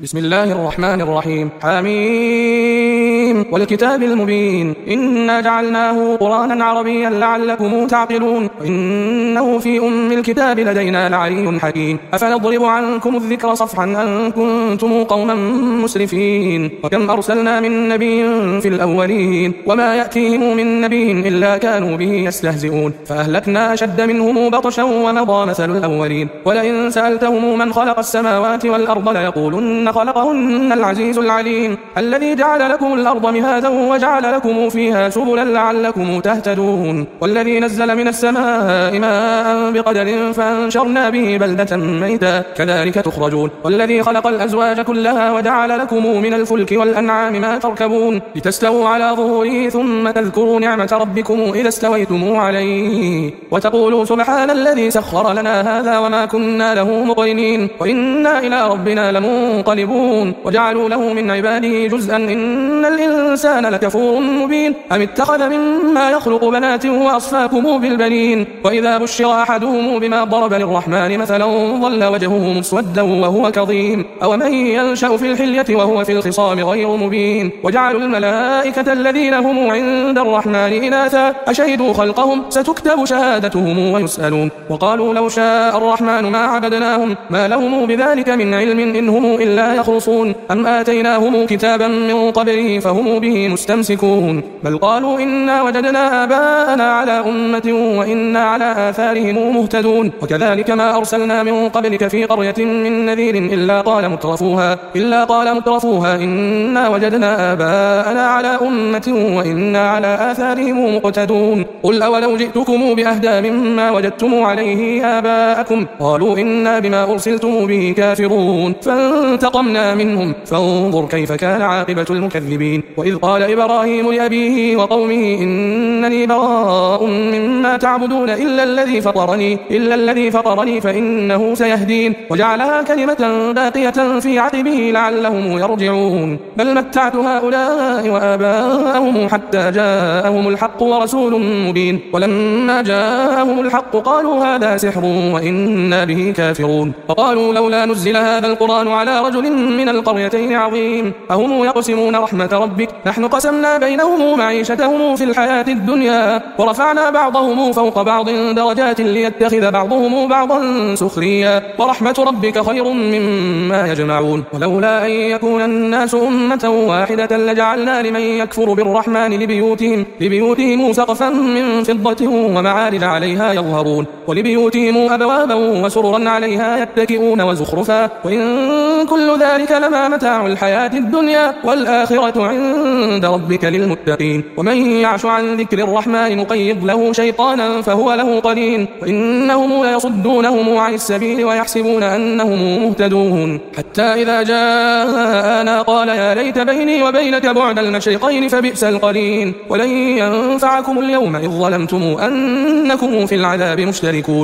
بسم الله الرحمن الرحيم. حميم والكتاب المبين إنا جعلناه قرآنا عربيا لعلكم تعقلون وإنه في الكتاب لدينا لعلي حكيم أفنضرب عنكم الذكر صفحا أن كنتم قوما مسرفين وكم أرسلنا من نبي في الأولين وما يأتيهم من نبي إلا كانوا به يستهزئون فأهلكنا أشد منهم بطشا ومضى مثل الأولين ولئن سألتهم من خلق السماوات والأرض ليقولن خلقهن العزيز العليم الذي جعل لكم الأرض مهادا وجعل لكم فيها سبلا لعلكم تهتدون والذي نزل من السماء ماء بقدر فأنشرنا به بلدة ميتا كذلك تخرجون والذي خلق الأزواج كلها وجعل لكم من الفلك والأنعام ما تركبون لتستووا على ظهوره ثم تذكروا نعمة ربكم إذا استويتم عليه وتقولوا سبحان الذي سخر لنا هذا وما كنا له مقرنين وإنا إلى ربنا لمنقلبون وجعلوا له من عباده جزءا إن الإنسان لكفور مبين أم اتخذ مما يخلق بنات وأصفاكم بالبنين وإذا بشر أحدهم بما ضرب للرحمن مثلا ظل وجهه مسودا وهو كظيم أومن ينشأ في الحلية وهو في الخصام غير مبين وجعلوا الملائكة الذين هم عند الرحمن إناثا أشهدوا خلقهم ستكتب شهادتهم ويسألون وقالوا لو شاء الرحمن ما عبدناهم ما لهم بذلك من علم إن هم إلا يخرصون أم آتيناهم كتابا من قبله فهم به مستمسكون بل قالوا إنا وجدنا آباءنا على أمة وإنا على آثارهم مهتدون وكذلك ما أرسلنا من قبلك في قرية من نذير إلا قال مترفوها إنا وجدنا آباءنا على أمة وإنا على آثارهم مقتدون قل أولو جئتكم بأهدى مما وجدتم عليه آباءكم قالوا إنا بما أرسلتم به كافرون فانتقمنا منهم فانظر كيف كان عاقبة المكذبين وإذ قال إبراهيم لأبيه وقومه إنني براء مما تعبدون إلا الذي فطرني فإنه سيهدين وجعلها كلمة باقية في عقبه لعلهم يرجعون بل متعت هؤلاء وآباءهم حتى جاءهم الحق ورسول مبين ولما جاءهم الحق قالوا هذا سحر وإنا به كافرون وقالوا لولا نزل هذا القرآن على رجل من القريتين عظيم أهم يقسمون رحمة ربك نحن قسمنا بينهم معيشتهم في الحياة الدنيا ورفعنا بعضهم فوق بعض درجات ليتخذ بعضهم بعضا سخريا ورحمة ربك خير مما يجمعون ولولا أن يكون الناس أمة واحدة لجعلنا لمن يكفر بالرحمن لبيوتهم سقفا من فضة ومعارج عليها يظهرون ولبيوتهم أبوابا وسررا عليها يتكئون وزخرفا وإن كل ذلك لما متاع الحياة الدنيا والآخرة عند ربك للمتقين ومن يعش عن ذكر الرحمن نقيض له شيطانا فهو له قرين وإنهم ليصدونهم عن السبيل ويحسبون أنهم مهتدون حتى إذا جاءنا قال يا ليت بيني وبينك بعد المشرقين فبئس القرين ولن ينفعكم اليوم إذ ظلمتم أنكم في العذاب مشتركون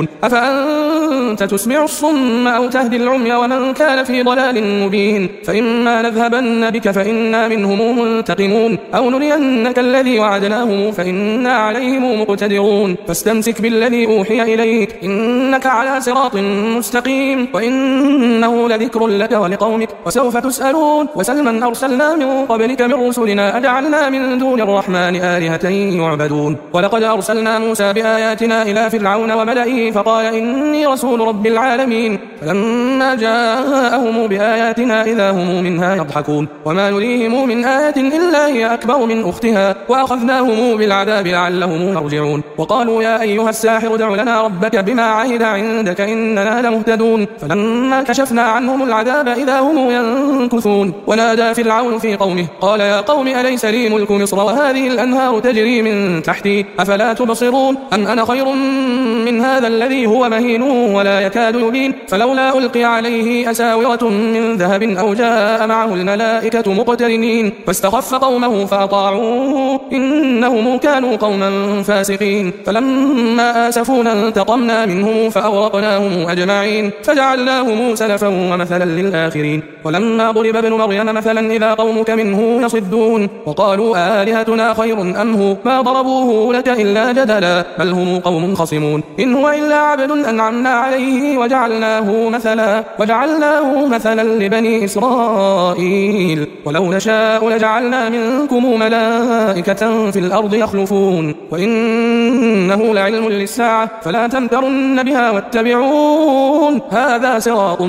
أفأنت تسمع الصم أو تهدي العمي ومن كان في ضلال مبين فإما نذهبن بك فإنا منهم منتقمون أو نرينك الذي وعدناهم فإنا عليهم مقتدرون فاستمسك بالذي أوحي إليك إنك على صراط مستقيم وإنه لذكر لك ولقومك وسوف تسألون وسل من أرسلنا من قبلك من رسلنا أجعلنا من دون الرحمن آلهة يعبدون ولقد أرسلنا موسى بآياتنا إلى فرعون وملئه فقال إني رسول رب العالمين فلما جاءهم بآياتنا إذا هم منها يضحكون وما نريهم من آية إلا هي أكبر من أختها وأخذناهم بالعذاب لعلهم يرجعون وقالوا يا أيها الساحر ادع لنا ربك بما عهد عندك إننا لمهتدون فلما كشفنا عنهم العذاب إذا هم ينكثون ونادى فرعون في قومه قال يا قوم أليس لي ملك مصر وهذه الأنهار تجري من تحتي أفلا تبصرون أم أنا خير من هذا الذي هو مهين ولا يكاد يبين فلولا ألقي عليه أساورة من ذهب أو جاء معه الملائكة مقترنين فاستخف قومه فأطاعوه إنهم كانوا قوما فاسقين فلما آسفونا انتقمنا منهم فأغرقناهم أجمعين فجعلناهم سلفا ومثلا للآخرين ولما ضرب ابن مريم مثلا إذا قومك منه يصدون وقالوا آلهتنا خير أم هو ما ضربوه لك إلا جدلا بل هم قوم خصمون إن هو إلا عبد أنعمنا عليه وجعلناه مثلا ببني إسرائيل ولو نشاء لجعلنا منكم ملائكة في الأرض يخلفون وإنه لعلم للساعة فلا تمترن بها واتبعون هذا صراط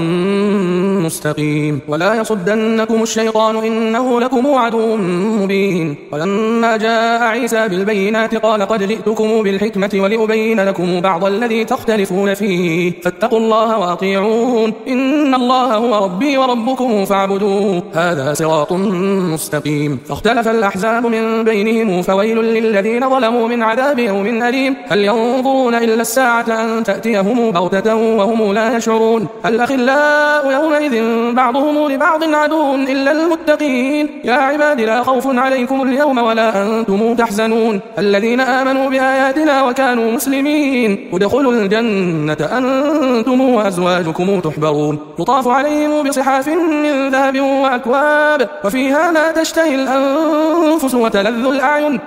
مستقيم ولا يصدنكم الشيطان إنه لكم عدو مبين ولما جاء عيسى بالبينات قال قد جئتكم بالحكمة ولأبين لكم بعض الذي تختلفون فيه فاتقوا الله وأطيعون إن الله هو ربي وربكم فاعبدوه هذا صراط مستقيم فاختلف الأحزاب من بينهم فويل للذين ظلموا من عذاب يوم أليم هل ينظرون إلا الساعة أن تأتيهم بغتة وهم لا يشعرون الأخلاء يومئذ بعضهم لبعض عدو إلا المتقين يا عباد لا خوف عليكم اليوم ولا أنتم تحزنون الذين آمنوا بآياتنا وكانوا مسلمين ادخلوا الجنة أنتم وأزواجكم تحبرون يطاف عليهم بصحاف من ذهب وأكواب وفيها ما تشتهي الأنفس وتلذ الأعين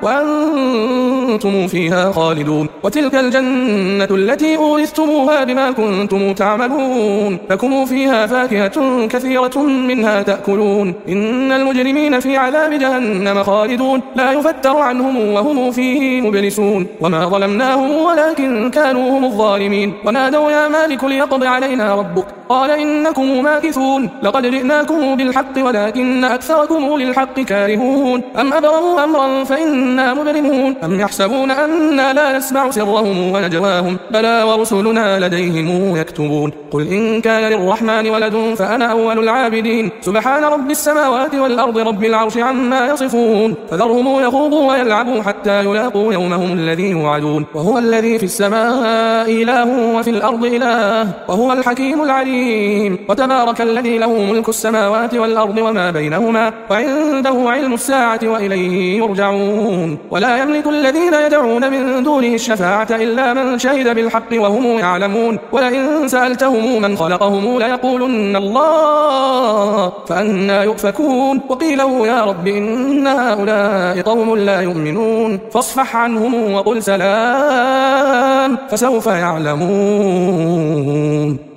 وأنتم فيها خالدون وتلك الجنة التي أورثتموها بما كنتم تعملون لكم فيها فاكهة كثيرة منها تأكلون إن المجرمين في عذاب جهنم خالدون لا يفتر عنهم وهم فيه مبلسون وما ظلمناهم ولكن كانوا هم الظالمين ونادوا يا مالك ليقضي علينا ربك قال إنكم ماكثون لقد جئناكم بالحق ولكن أكثركم للحق كارهون أم أبرموا أمرا فإنا مبرمون أم يحسبون أنا لا نسمع سرهم ونجواهم بلى ورسلنا لديهم يكتبون قل إن كان للرحمن ولد فأنا أول العابدين سبحان رب السماوات والأرض رب العرش عما يصفون فذرهم يخوضوا ويلعبوا حتى يلاقوا يومهم الذي يوعدون وهو الذي في السماء إله وفي الأرض إله وهو الحكيم العليم وتبارك الذي له ملك السماوات والأرض وما بينهما وعنده علم الساعة وإليه يرجعون ولا يملك الذين يدعون من دونه الشفاعة إلا من شهد بالحق وهم يعلمون ولئن سألتهم من خلقهم ليقولن الله فأنى يؤفكون وقيله يا رب إن هؤلاء قوم لا يؤمنون فاصفح عنهم وقل سلام فسوف يعلمون